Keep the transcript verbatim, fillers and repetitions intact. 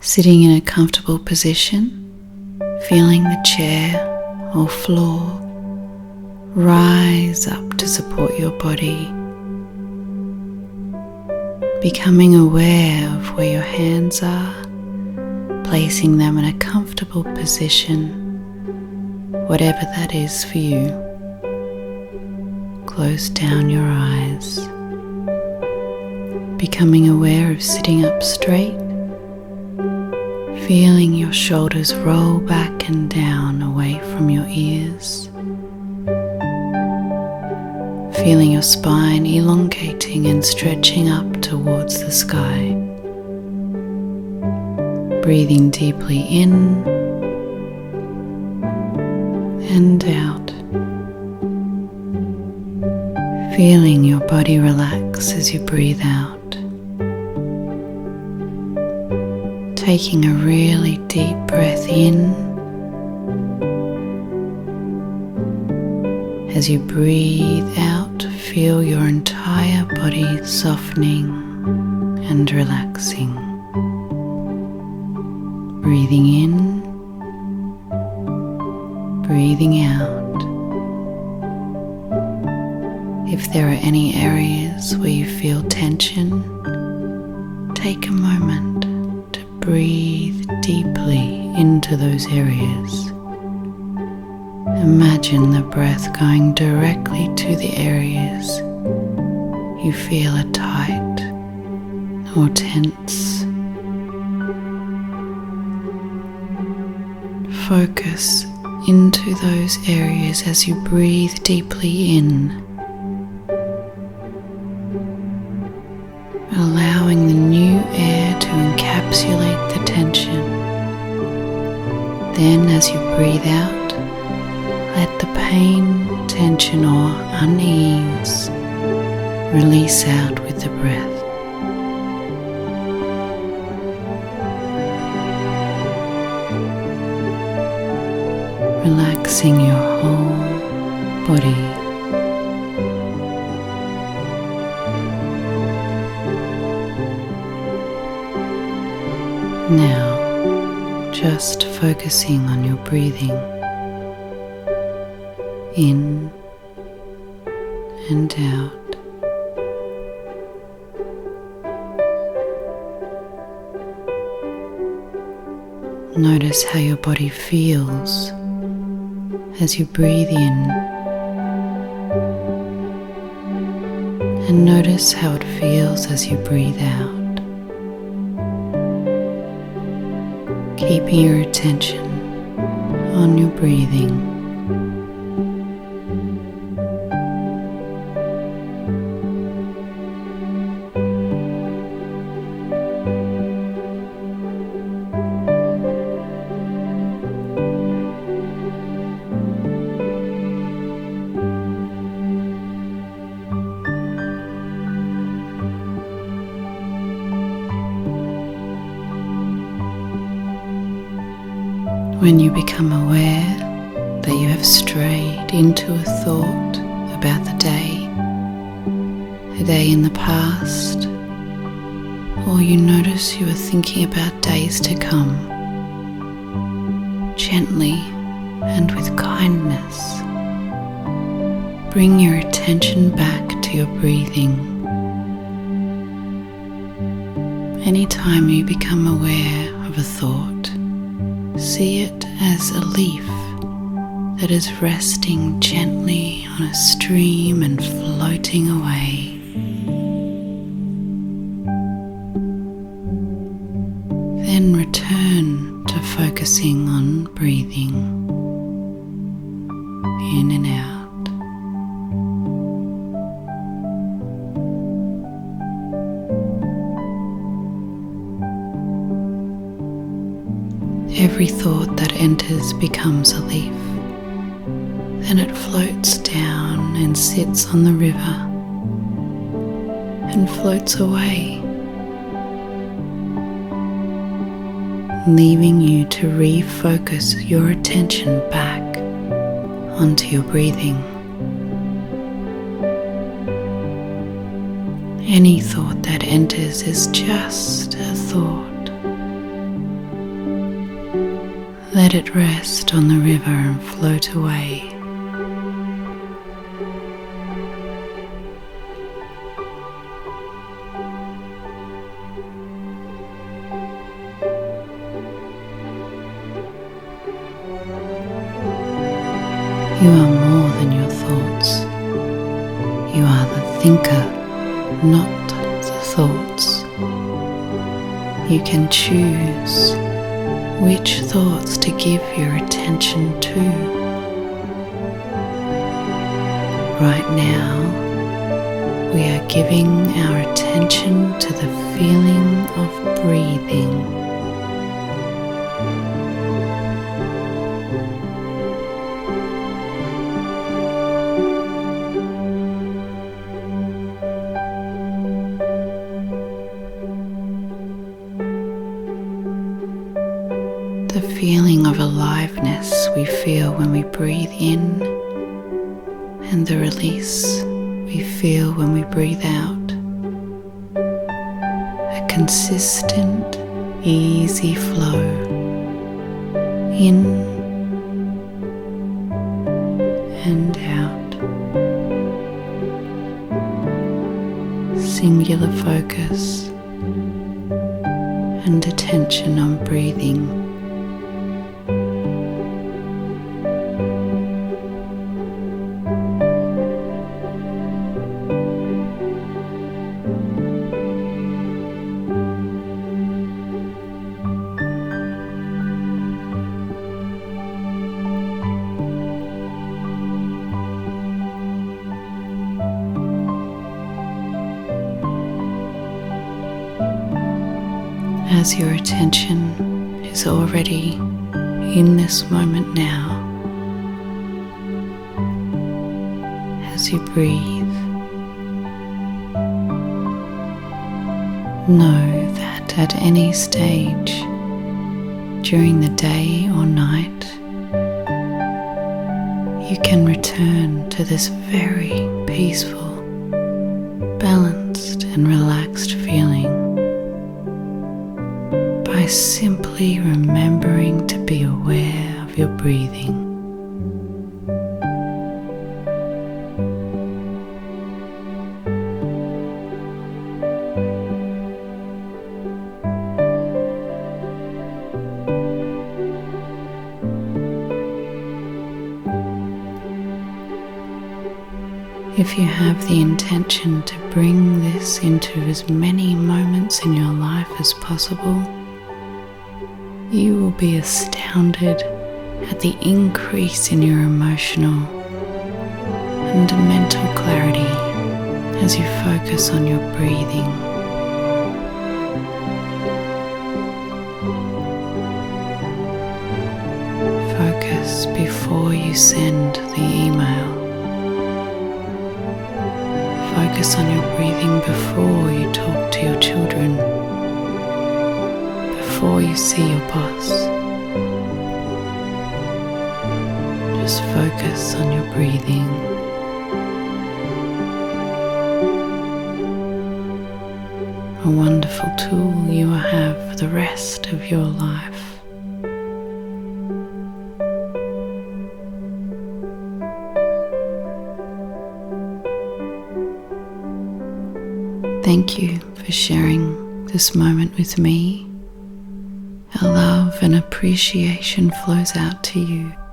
Sitting in a comfortable position, feeling the chair or floor rise up to support your body, becoming aware of where your hands are, placing them in a comfortable position, whatever that is for you. Close down your eyes, becoming aware of sitting up straight, feeling your shoulders roll back and down away from your ears, feeling your spine elongating and stretching up towards the sky. Breathing deeply in and out, feeling your body relax as you breathe out. Taking a really deep breath in. As you breathe out, feel your entire body softening and relaxing. Breathing in, breathing out. If there are any areas where you feel tension, take a moment. Breathe deeply into those areas. Imagine the breath going directly to the areas you feel are tight or tense. Focus into those areas as you breathe deeply in, allowing the new air to encapsulate the tension. Then as you breathe out, let the pain, tension or unease release out with the breath. Relaxing your whole body. Now, just focusing on your breathing in and out. Notice how your body feels as you breathe in, and notice how it feels as you breathe out. Keeping your attention on your breathing. When you become aware that you have strayed into a thought about the day, a day in the past, or you notice you are thinking about days to come, gently and with kindness, bring your attention back to your breathing. Anytime you become aware of a thought, see it as a leaf that is resting gently on a stream and floating away. Then return to focusing on breathing in and out. Every thought that enters becomes a leaf. Then it floats down and sits on the river and floats away, leaving you to refocus your attention back onto your breathing. Any thought that enters is just a thought, Let it rest on the river and float away. You are more than your thoughts. You are the thinker, not the thoughts. You can choose which thoughts to give your attention to. Right now, we are giving our attention to the feeling of breathing. The feeling of aliveness we feel when we breathe in, and the release we feel when we breathe out. A consistent, easy flow in and out. Singular focus and attention on breathing. As your attention is already in this moment now, as you breathe, know that at any stage during the day or night, you can return to this very peaceful, balanced and relaxed feeling by simply remembering to be aware of your breathing. If you have the intention to bring this into as many moments in your life as possible, you will be astounded at the increase in your emotional and mental clarity as you focus on your breathing. Focus before you send the email. Focus on your breathing before you talk to your children, before you see your boss. Just focus on your breathing. A wonderful tool you will have for the rest of your life. Thank you for sharing this moment with me. Our love and appreciation flows out to you.